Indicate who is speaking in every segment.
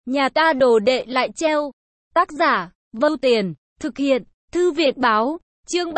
Speaker 1: Nhà ta đồ đệ lại treo. Tác giả, Vô Tiền, thực hiện, Thư viện báo, chương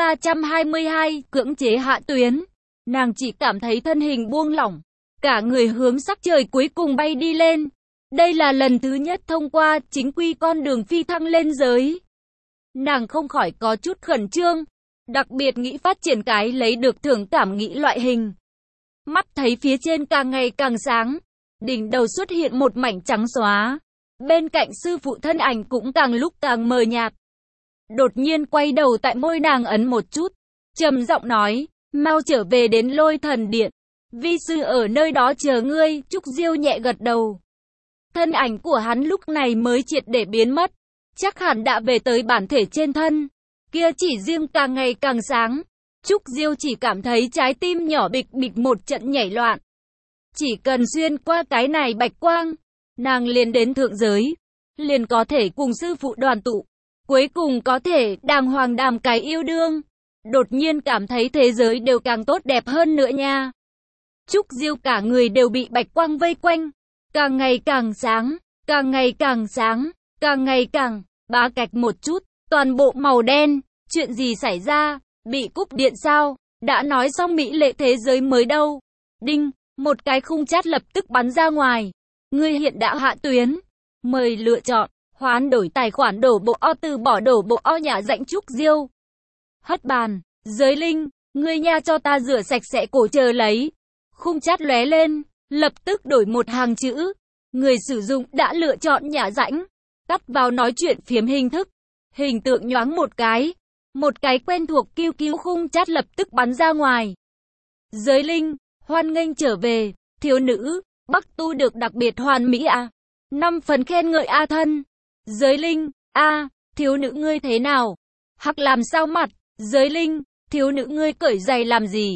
Speaker 1: 322, cưỡng chế hạ tuyến. Nàng chỉ cảm thấy thân hình buông lỏng, cả người hướng sắc trời cuối cùng bay đi lên. Đây là lần thứ nhất thông qua chính quy con đường phi thăng lên giới. Nàng không khỏi có chút khẩn trương, đặc biệt nghĩ phát triển cái lấy được thưởng cảm nghĩ loại hình. Mắt thấy phía trên càng ngày càng sáng, đỉnh đầu xuất hiện một mảnh trắng xóa. Bên cạnh sư phụ thân ảnh cũng càng lúc càng mờ nhạt. Đột nhiên quay đầu tại môi nàng ấn một chút, trầm giọng nói, mau trở về đến Lôi Thần Điện. Vi sư ở nơi đó chờ ngươi. Trúc Diêu nhẹ gật đầu. Thân ảnh của hắn lúc này mới triệt để biến mất, chắc hẳn đã về tới bản thể trên thân. Kia chỉ riêng càng ngày càng sáng. Trúc Diêu chỉ cảm thấy trái tim nhỏ bịch bịch một trận nhảy loạn. Chỉ cần xuyên qua cái này bạch quang, nàng liền đến thượng giới, liền có thể cùng sư phụ đoàn tụ, cuối cùng có thể đàng hoàng đàm cái yêu đương. Đột nhiên cảm thấy thế giới đều càng tốt đẹp hơn nữa nha. Trúc Diêu cả người đều bị bạch quang vây quanh, càng ngày càng sáng, càng ngày càng sáng, càng ngày càng bá cạch một chút, toàn bộ màu đen. Chuyện gì xảy ra? Bị cúp điện sao? Đã nói xong mỹ lệ thế giới mới đâu. Đinh, một cái khung chat lập tức bắn ra ngoài. Ngươi hiện đã hạ tuyến. Mời lựa chọn, hoán đổi tài khoản đổ bộ o, từ bỏ đổ bộ o nhà rãnh Trúc Diêu. Hất bàn, giới linh, ngươi nha cho ta rửa sạch sẽ cổ chờ lấy. Khung chat lóe lên, lập tức đổi một hàng chữ. Người sử dụng đã lựa chọn nhà rãnh. Cắt vào nói chuyện phiếm hình thức. Hình tượng nhoáng một cái. Một cái quen thuộc QQ khung chat lập tức bắn ra ngoài. Giới linh, hoan nghênh trở về, thiếu nữ, Bắc Tu được đặc biệt hoàn mỹ à? 5 phần khen ngợi a thân. Giới linh, thiếu nữ ngươi thế nào? Hắc làm sao mặt? Giới linh, thiếu nữ ngươi cởi giày làm gì?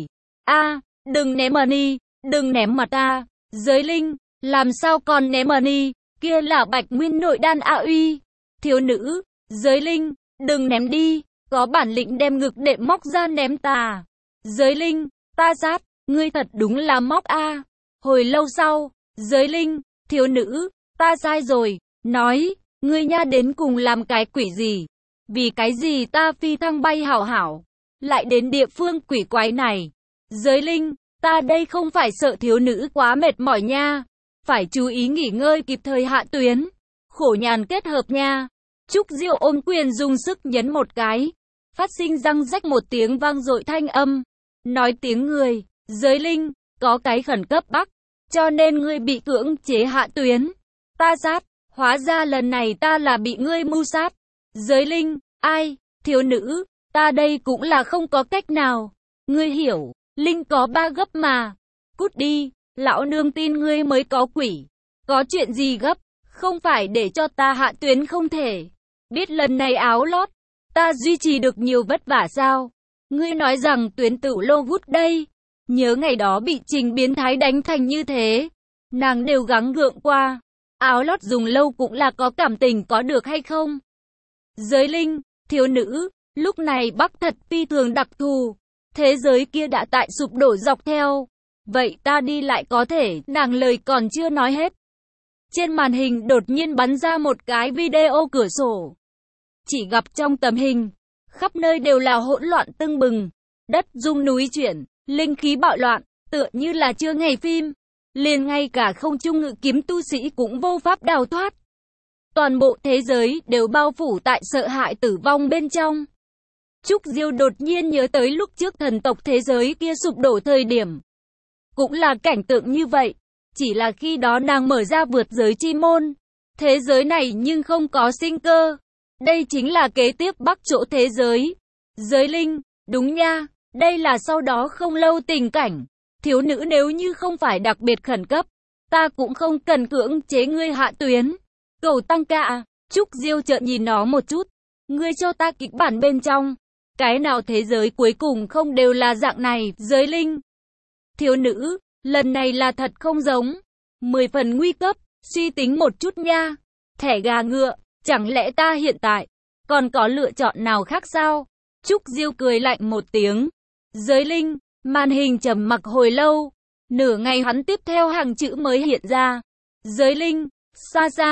Speaker 1: Đừng ném money, đừng ném mặt ta. Giới linh, làm sao còn ném money? Kia là Bạch Nguyên nội đan a uy. Thiếu nữ, giới linh, đừng ném đi, có bản lĩnh đem ngực đệm móc ra ném ta. Giới linh, ta sát, ngươi thật đúng là móc a. Hồi lâu sau, giới linh, thiếu nữ, ta sai rồi, nói, ngươi nha đến cùng làm cái quỷ gì? Vì cái gì ta phi thăng bay hảo hảo, lại đến địa phương quỷ quái này? Giới linh, ta đây không phải sợ thiếu nữ quá mệt mỏi nha, phải chú ý nghỉ ngơi kịp thời hạ tuyến, khổ nhàn kết hợp nha. Trúc Diêu ôm quyền dùng sức nhấn một cái, phát sinh răng rách một tiếng vang dội thanh âm, nói tiếng người, giới linh, có cái khẩn cấp bắc, cho nên ngươi bị cưỡng chế hạ tuyến. Ta sát, hóa ra lần này ta là bị ngươi mưu sát. Giới linh, ai, thiếu nữ, ta đây cũng là không có cách nào. Ngươi hiểu, linh có 3 gấp mà. Cút đi, lão nương tin ngươi mới có quỷ. Có chuyện gì gấp, không phải để cho ta hạ tuyến không thể. Biết lần này áo lót, ta duy trì được nhiều vất vả sao? Ngươi nói rằng tuyến tự lô gút đây. Nhớ ngày đó bị Trình biến thái đánh thành như thế, nàng đều gắng gượng qua. Áo lót dùng lâu cũng là có cảm tình có được hay không? Giới linh, thiếu nữ, lúc này Bắc thật phi thường đặc thù. Thế giới kia đã tại sụp đổ dọc theo. Vậy ta đi lại có thể, nàng lời còn chưa nói hết. Trên màn hình đột nhiên bắn ra một cái video cửa sổ. Chỉ gặp trong tấm hình, khắp nơi đều là hỗn loạn tưng bừng. Đất rung núi chuyển, linh khí bạo loạn, tựa như là chưa ngày phim. Liền ngay cả không trung ngự kiếm tu sĩ cũng vô pháp đào thoát. Toàn bộ thế giới đều bao phủ tại sợ hãi tử vong bên trong. Trúc Diêu đột nhiên nhớ tới lúc trước thần tộc thế giới kia sụp đổ thời điểm. Cũng là cảnh tượng như vậy, chỉ là khi đó nàng mở ra vượt giới chi môn. Thế giới này nhưng không có sinh cơ. Đây chính là kế tiếp bắc chỗ thế giới. Giới linh, đúng nha, đây là sau đó không lâu tình cảnh. Thiếu nữ nếu như không phải đặc biệt khẩn cấp, ta cũng không cần cưỡng chế ngươi hạ tuyến. Cầu tăng ca, Trúc Diêu trợn nhìn nó một chút. Ngươi cho ta kịch bản bên trong. Cái nào thế giới cuối cùng không đều là dạng này, giới linh. Thiếu nữ, lần này là thật không giống. 10 phần nguy cấp, suy tính một chút nha. Thẻ gà ngựa, chẳng lẽ ta hiện tại còn có lựa chọn nào khác sao? Trúc Diêu cười lạnh một tiếng. Giới linh, màn hình trầm mặc hồi lâu. Nửa ngày hắn tiếp theo hàng chữ mới hiện ra. Giới linh, xa xa,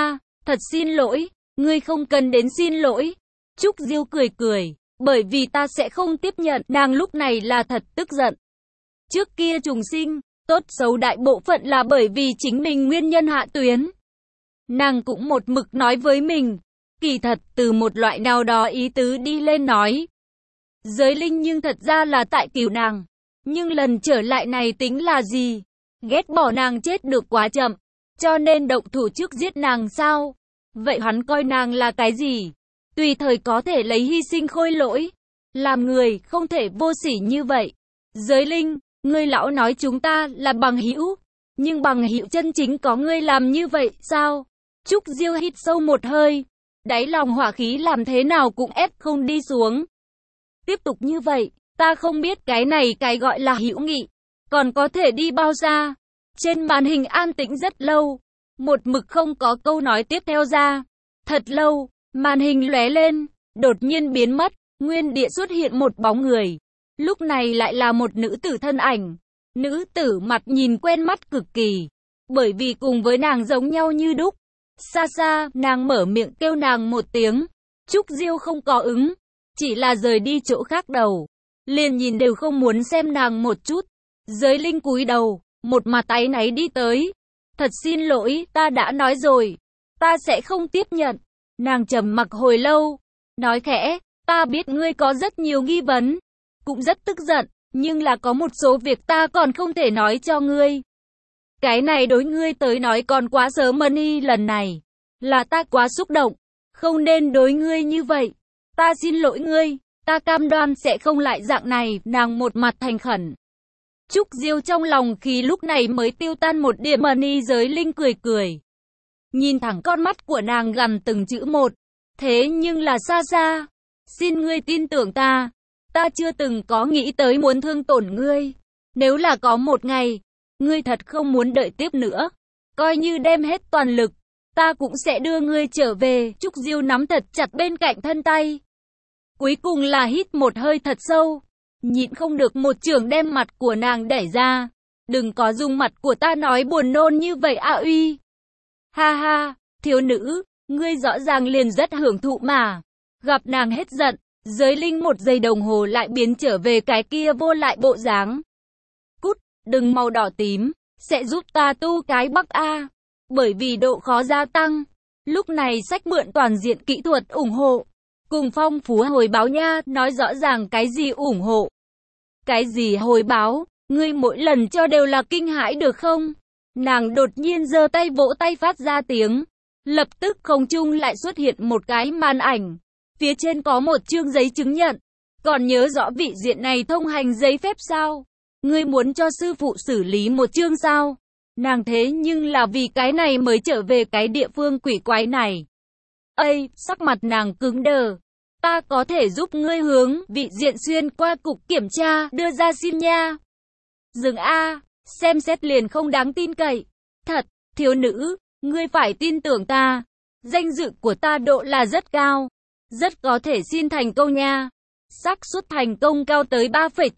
Speaker 1: Thật xin lỗi, ngươi không cần đến xin lỗi. Trúc Diêu cười cười, bởi vì ta sẽ không tiếp nhận. Nàng lúc này là thật tức giận. Trước kia trùng sinh, tốt xấu đại bộ phận là bởi vì chính mình nguyên nhân hạ tuyến. Nàng cũng một mực nói với mình, kỳ thật từ một loại nào đó ý tứ đi lên nói. Giới linh nhưng thật ra là tại cứu nàng. Nhưng lần trở lại này tính là gì? Ghét bỏ nàng chết được quá chậm, cho nên động thủ trước giết nàng sao? Vậy hắn coi nàng là cái gì? Tùy thời có thể lấy hy sinh khôi lỗi. Làm người không thể vô sỉ như vậy. Giới linh, ngươi lão nói chúng ta là bằng hữu, nhưng bằng hữu chân chính có ngươi làm như vậy sao? Trúc Diêu hít sâu một hơi, đáy lòng hỏa khí làm thế nào cũng ép không đi xuống. Tiếp tục như vậy, ta không biết cái này cái gọi là hữu nghị, còn có thể đi bao xa. Trên màn hình an tĩnh rất lâu, một mực không có câu nói tiếp theo ra. Thật lâu, màn hình lóe lên, đột nhiên biến mất, nguyên địa xuất hiện một bóng người. Lúc này lại là một nữ tử thân ảnh. Nữ tử mặt nhìn quen mắt cực kỳ, bởi vì cùng với nàng giống nhau như đúc. Xa xa, nàng mở miệng kêu nàng một tiếng. Trúc Diêu không có ứng, chỉ là rời đi chỗ khác đầu. Liền nhìn đều không muốn xem nàng một chút. Giới linh cúi đầu, một mặt áy náy đi tới. Thật xin lỗi, ta đã nói rồi, ta sẽ không tiếp nhận. Nàng trầm mặc hồi lâu, nói khẽ, ta biết ngươi có rất nhiều nghi vấn, cũng rất tức giận, nhưng là có một số việc ta còn không thể nói cho ngươi. Cái này đối ngươi tới nói còn quá sớm Mani, lần này là ta quá xúc động, không nên đối ngươi như vậy. Ta xin lỗi ngươi, ta cam đoan sẽ không lại dạng này. Nàng một mặt thành khẩn. Trúc Diêu trong lòng khi lúc này mới tiêu tan một điểm. Mani giới linh cười cười, nhìn thẳng con mắt của nàng gằn từng chữ một. Thế nhưng là xa xa, xin ngươi tin tưởng ta, ta chưa từng có nghĩ tới muốn thương tổn ngươi. Nếu là có một ngày, ngươi thật không muốn đợi tiếp nữa, coi như đem hết toàn lực, ta cũng sẽ đưa ngươi trở về. Trúc Diêu nắm thật chặt bên cạnh thân tay. Cuối cùng là hít một hơi thật sâu, nhịn không được một chưởng đem mặt của nàng đẩy ra. Đừng có dùng mặt của ta nói buồn nôn như vậy ạ uy. Ha ha, thiếu nữ, ngươi rõ ràng liền rất hưởng thụ mà. Gặp nàng hết giận, giới linh một giây đồng hồ lại biến trở về cái kia vô lại bộ dáng. Cút, đừng màu đỏ tím, sẽ giúp ta tu cái bắc A. Bởi vì độ khó gia tăng, lúc này sách mượn toàn diện kỹ thuật ủng hộ, cùng phong phú hồi báo nha. Nói rõ ràng cái gì ủng hộ, cái gì hồi báo, ngươi mỗi lần cho đều là kinh hãi được không? Nàng đột nhiên giơ tay vỗ tay phát ra tiếng. Lập tức không trung lại xuất hiện một cái màn ảnh. Phía trên có một chương giấy chứng nhận. Còn nhớ rõ vị diện này thông hành giấy phép sao? Ngươi muốn cho sư phụ xử lý một chương sao? Nàng thế nhưng là vì cái này mới trở về cái địa phương quỷ quái này. Ây, sắc mặt nàng cứng đờ. Ta có thể giúp ngươi hướng vị diện xuyên qua cục kiểm tra đưa ra xin nha. Dừng A, xem xét liền không đáng tin cậy. Thật, thiếu nữ, ngươi phải tin tưởng ta. Danh dự của ta độ là rất cao. Rất có thể xin thành công nha. Xác suất thành công cao tới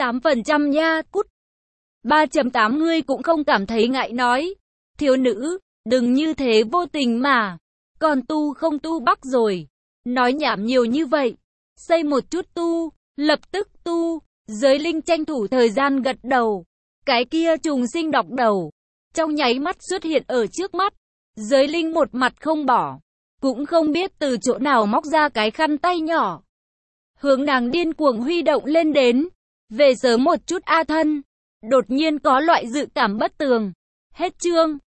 Speaker 1: 3,8% nha. Cút. 3.8 ngươi cũng không cảm thấy ngại nói. Thiếu nữ, đừng như thế vô tình mà. Còn tu không tu bắc rồi. Nói nhảm nhiều như vậy. Xây một chút tu, lập tức tu. Giới linh tranh thủ thời gian gật đầu. Cái kia trùng sinh đọc đầu, trong nháy mắt xuất hiện ở trước mắt. Giới linh một mặt không bỏ, cũng không biết từ chỗ nào móc ra cái khăn tay nhỏ, hướng nàng điên cuồng huy động lên đến. Về sớm một chút a thân. Đột nhiên có loại dự cảm bất tường. Hết chương.